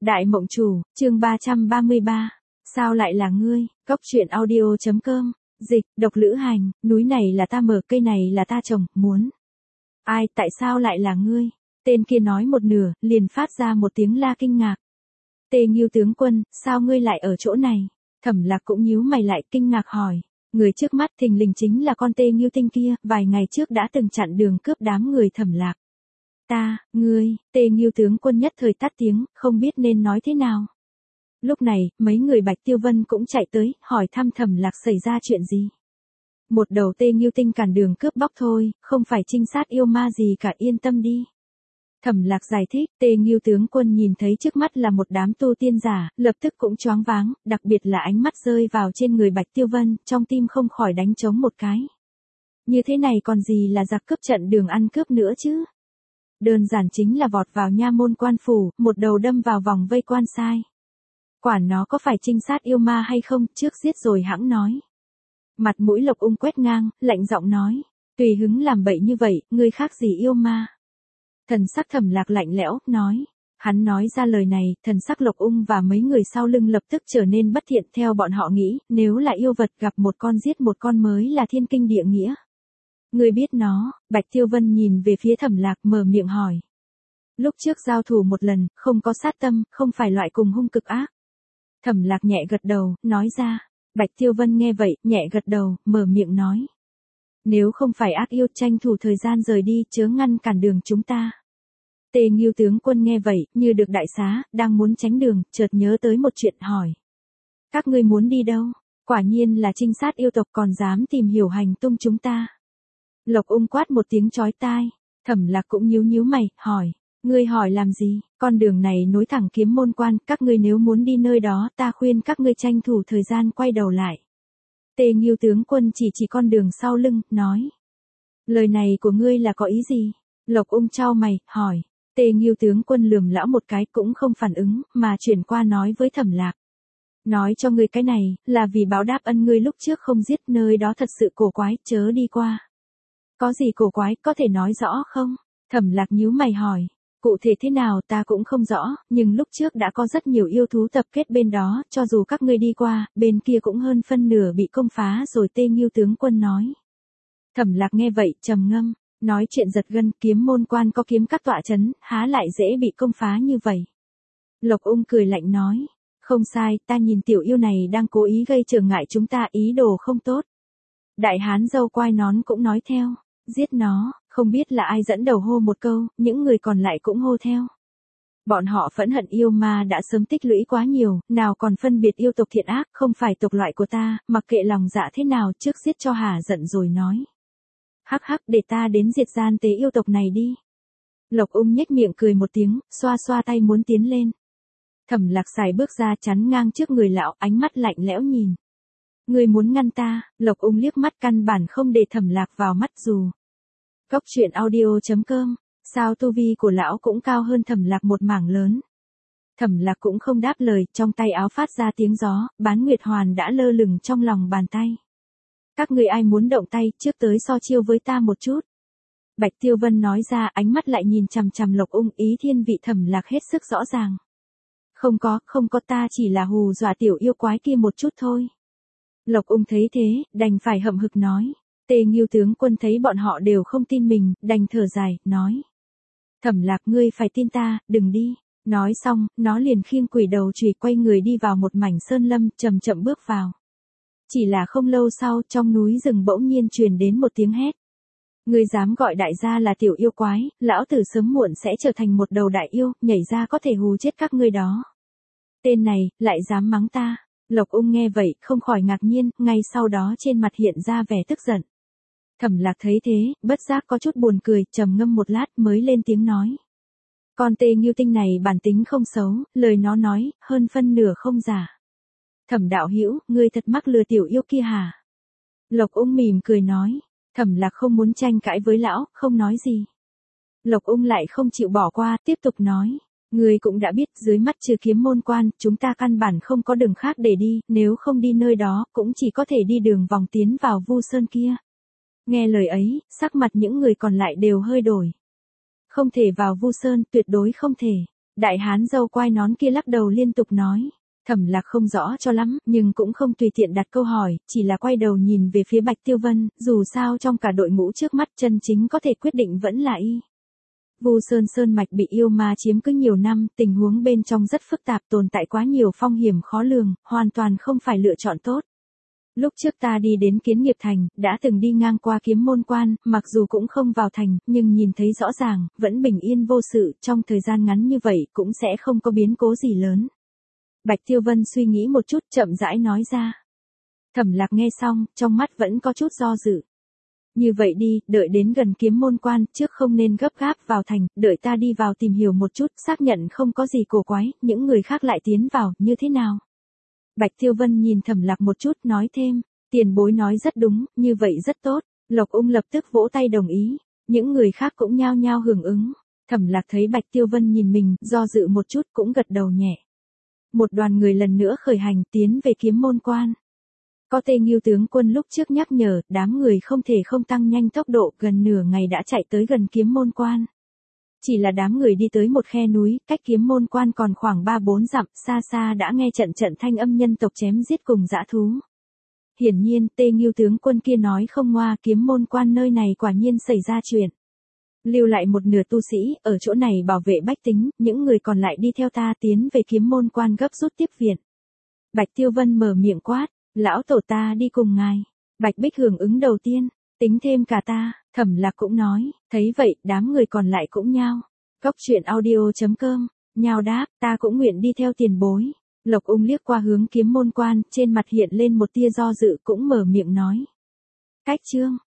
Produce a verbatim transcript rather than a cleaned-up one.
Đại Mộng Chủ, chương ba trăm ba mươi ba. Sao lại là ngươi? Cốc truyện audio chấm com. Dịch, độc lữ hành, núi này là ta mở, cây này là ta trồng, muốn. Ai, tại sao lại là ngươi? Tên kia nói một nửa, liền phát ra một tiếng la kinh ngạc. Tê Nghiêu tướng quân, sao ngươi lại ở chỗ này? Thẩm Lạc cũng nhíu mày lại kinh ngạc hỏi. Người trước mắt thình lình chính là con Tê Nghiêu tinh kia, vài ngày trước đã từng chặn đường cướp đám người Thẩm Lạc. Ta, ngươi, Tê Nghiêu tướng quân nhất thời tắt tiếng, không biết nên nói thế nào. Lúc này, mấy người Bạch Tiêu Vân cũng chạy tới, hỏi thăm Thẩm Lạc xảy ra chuyện gì. Một đầu Tê Nghiêu tinh cản đường cướp bóc thôi, không phải trinh sát yêu ma gì cả, yên tâm đi. Thẩm Lạc giải thích, Tê Nghiêu tướng quân nhìn thấy trước mắt là một đám tu tiên giả, lập tức cũng choáng váng, đặc biệt là ánh mắt rơi vào trên người Bạch Tiêu Vân, trong tim không khỏi đánh trống một cái. Như thế này còn gì là giặc cướp trận đường ăn cướp nữa chứ? Đơn giản chính là vọt vào nha môn quan phủ, một đầu đâm vào vòng vây quan sai. Quản nó có phải trinh sát yêu ma hay không, trước giết rồi hãng nói. Mặt mũi Lộc Ung quét ngang, lạnh giọng nói, tùy hứng làm bậy như vậy, ngươi khác gì yêu ma. Thần sắc Thẩm Lạc lạnh lẽo, nói. Hắn nói ra lời này, thần sắc Lộc Ung và mấy người sau lưng lập tức trở nên bất thiện, theo bọn họ nghĩ, nếu là yêu vật gặp một con giết một con mới là thiên kinh địa nghĩa. Ngươi biết nó, Bạch Tiêu Vân nhìn về phía Thẩm Lạc mở miệng hỏi. Lúc trước giao thủ một lần, không có sát tâm, không phải loại cùng hung cực ác. Thẩm Lạc nhẹ gật đầu, nói ra. Bạch Tiêu Vân nghe vậy, nhẹ gật đầu, mở miệng nói. Nếu không phải ác yêu, tranh thủ thời gian rời đi, chớ ngăn cản đường chúng ta. Tê Nghiêu tướng quân nghe vậy, như được đại xá, đang muốn tránh đường, chợt nhớ tới một chuyện hỏi. Các ngươi muốn đi đâu? Quả nhiên là trinh sát yêu tộc còn dám tìm hiểu hành tung chúng ta. Lộc Ung quát một tiếng chói tai, Thẩm Lạc cũng nhíu nhíu mày, hỏi. Ngươi hỏi làm gì? Con đường này nối thẳng Kiếm Môn Quan, các ngươi nếu muốn đi nơi đó, ta khuyên các ngươi tranh thủ thời gian quay đầu lại. Tê Nghiêu tướng quân chỉ chỉ con đường sau lưng, nói. Lời này của ngươi là có ý gì? Lộc Ung chau mày, hỏi. Tê Nghiêu tướng quân lườm lão một cái cũng không phản ứng, mà chuyển qua nói với Thẩm Lạc. Nói cho ngươi cái này, là vì báo đáp ân ngươi lúc trước không giết, nơi đó thật sự cổ quái, chớ đi qua. Có gì cổ quái, có thể nói rõ không? Thẩm Lạc nhíu mày hỏi. Cụ thể thế nào ta cũng không rõ, nhưng lúc trước đã có rất nhiều yêu thú tập kết bên đó, cho dù các ngươi đi qua, bên kia cũng hơn phân nửa bị công phá rồi. Tê Nghiêu tướng quân nói. Thẩm Lạc nghe vậy, trầm ngâm, nói chuyện giật gân, Kiếm Môn Quan có kiếm các tọa chấn, há lại dễ bị công phá như vậy. Lộc Ung cười lạnh nói, không sai, ta nhìn tiểu yêu này đang cố ý gây trở ngại chúng ta, ý đồ không tốt. Đại hán râu quai nón cũng nói theo, giết nó. Không biết là ai dẫn đầu hô một câu, những người còn lại cũng hô theo. Bọn họ phẫn hận yêu ma đã sớm tích lũy quá nhiều, nào còn phân biệt yêu tộc thiện ác, không phải tộc loại của ta, mặc kệ lòng dạ thế nào, trước giết cho hả giận rồi nói. Hắc hắc, để ta đến diệt gian tế yêu tộc này đi. Lộc Ung nhếch miệng cười một tiếng, xoa xoa tay muốn tiến lên. Thẩm Lạc xài bước ra chắn ngang trước người lão, ánh mắt lạnh lẽo nhìn. Ngươi muốn ngăn ta? Lộc Ung liếc mắt căn bản không để Thẩm Lạc vào mắt dù. Cốc truyện audio chấm com. Sao tu vi của lão cũng cao hơn Thẩm Lạc một mảng lớn. Thẩm Lạc cũng không đáp lời, trong tay áo phát ra tiếng gió, Bán Nguyệt Hoàn đã lơ lửng trong lòng bàn tay. Các người ai muốn động tay, trước tới so chiêu với ta một chút. Bạch Tiêu Vân nói ra, ánh mắt lại nhìn chằm chằm Lộc Ung, ý thiên vị Thẩm Lạc hết sức rõ ràng. Không có, không có, ta chỉ là hù dọa tiểu yêu quái kia một chút thôi. Lộc Ung thấy thế, đành phải hậm hực nói. Tê Nghiêu tướng quân thấy bọn họ đều không tin mình, đành thở dài, nói. Thẩm Lạc, ngươi phải tin ta, đừng đi. Nói xong, nó liền khiêng quỷ đầu chùy quay người đi vào một mảnh sơn lâm, chậm chậm bước vào. Chỉ là không lâu sau, trong núi rừng bỗng nhiên truyền đến một tiếng hét. Ngươi dám gọi đại gia là tiểu yêu quái, lão tử sớm muộn sẽ trở thành một đầu đại yêu, nhảy ra có thể hù chết các ngươi đó. Tên này, lại dám mắng ta. Lộc Ung nghe vậy, không khỏi ngạc nhiên, ngay sau đó trên mặt hiện ra vẻ tức giận. Thẩm Lạc thấy thế, bất giác có chút buồn cười, trầm ngâm một lát mới lên tiếng nói. Con Tê Nghiêu tinh này bản tính không xấu, lời nó nói, hơn phân nửa không giả. Thẩm đạo hữu, ngươi thật mắc lừa tiểu yêu kia hả? Lộc Ung mỉm cười nói. Thẩm Lạc không muốn tranh cãi với lão, không nói gì. Lộc Ung lại không chịu bỏ qua, tiếp tục nói. Ngươi cũng đã biết, dưới mắt trừ Kiếm Môn Quan, chúng ta căn bản không có đường khác để đi, nếu không đi nơi đó, cũng chỉ có thể đi đường vòng tiến vào Vu Sơn kia. Nghe lời ấy, sắc mặt những người còn lại đều hơi đổi. Không thể vào Vu Sơn, tuyệt đối không thể. Đại hán râu quai nón kia lắc đầu liên tục nói. Thẩm Lạc không rõ cho lắm, nhưng cũng không tùy tiện đặt câu hỏi, chỉ là quay đầu nhìn về phía Bạch Tiêu Vân, dù sao trong cả đội ngũ trước mắt chân chính có thể quyết định vẫn là y. Vu Sơn Sơn mạch bị yêu ma chiếm cứ nhiều năm, tình huống bên trong rất phức tạp, tồn tại quá nhiều phong hiểm khó lường, hoàn toàn không phải lựa chọn tốt. Lúc trước ta đi đến Kiến Nghiệp Thành, đã từng đi ngang qua Kiếm Môn Quan, mặc dù cũng không vào thành, nhưng nhìn thấy rõ ràng, vẫn bình yên vô sự, trong thời gian ngắn như vậy cũng sẽ không có biến cố gì lớn. Bạch Tiêu Vân suy nghĩ một chút, chậm rãi nói ra. Thẩm Lạc nghe xong, trong mắt vẫn có chút do dự. Như vậy đi, đợi đến gần Kiếm Môn Quan, trước không nên gấp gáp vào thành, đợi ta đi vào tìm hiểu một chút, xác nhận không có gì cổ quái, những người khác lại tiến vào, như thế nào? Bạch Tiêu Vân nhìn Thẩm Lạc một chút, nói thêm, tiền bối nói rất đúng, như vậy rất tốt. Lộc Ung lập tức vỗ tay đồng ý, những người khác cũng nhao nhao hưởng ứng. Thẩm Lạc thấy Bạch Tiêu Vân nhìn mình, do dự một chút cũng gật đầu nhẹ. Một đoàn người lần nữa khởi hành tiến về Kiếm Môn Quan. Có Tê Ngưu tướng quân lúc trước nhắc nhở, đám người không thể không tăng nhanh tốc độ, gần nửa ngày đã chạy tới gần Kiếm Môn Quan. Chỉ là đám người đi tới một khe núi, cách Kiếm Môn Quan còn khoảng ba bốn dặm, xa xa đã nghe trận trận thanh âm nhân tộc chém giết cùng dã thú. Hiển nhiên, Tê Ngưu tướng quân kia nói không ngoa, Kiếm Môn Quan nơi này quả nhiên xảy ra chuyện. Lưu lại một nửa tu sĩ, ở chỗ này bảo vệ bách tính, những người còn lại đi theo ta tiến về Kiếm Môn Quan gấp rút tiếp viện. Bạch Tiêu Vân mở miệng quát, lão tổ ta đi cùng ngài. Bạch Bích hưởng ứng đầu tiên, tính thêm cả ta. Thẩm Lạc cũng nói, thấy vậy, đám người còn lại cũng nhao. Góc truyện audio chấm com, nhao đáp, ta cũng nguyện đi theo tiền bối. Lộc Ung liếc qua hướng Kiếm Môn Quan, trên mặt hiện lên một tia do dự, cũng mở miệng nói. Cách chương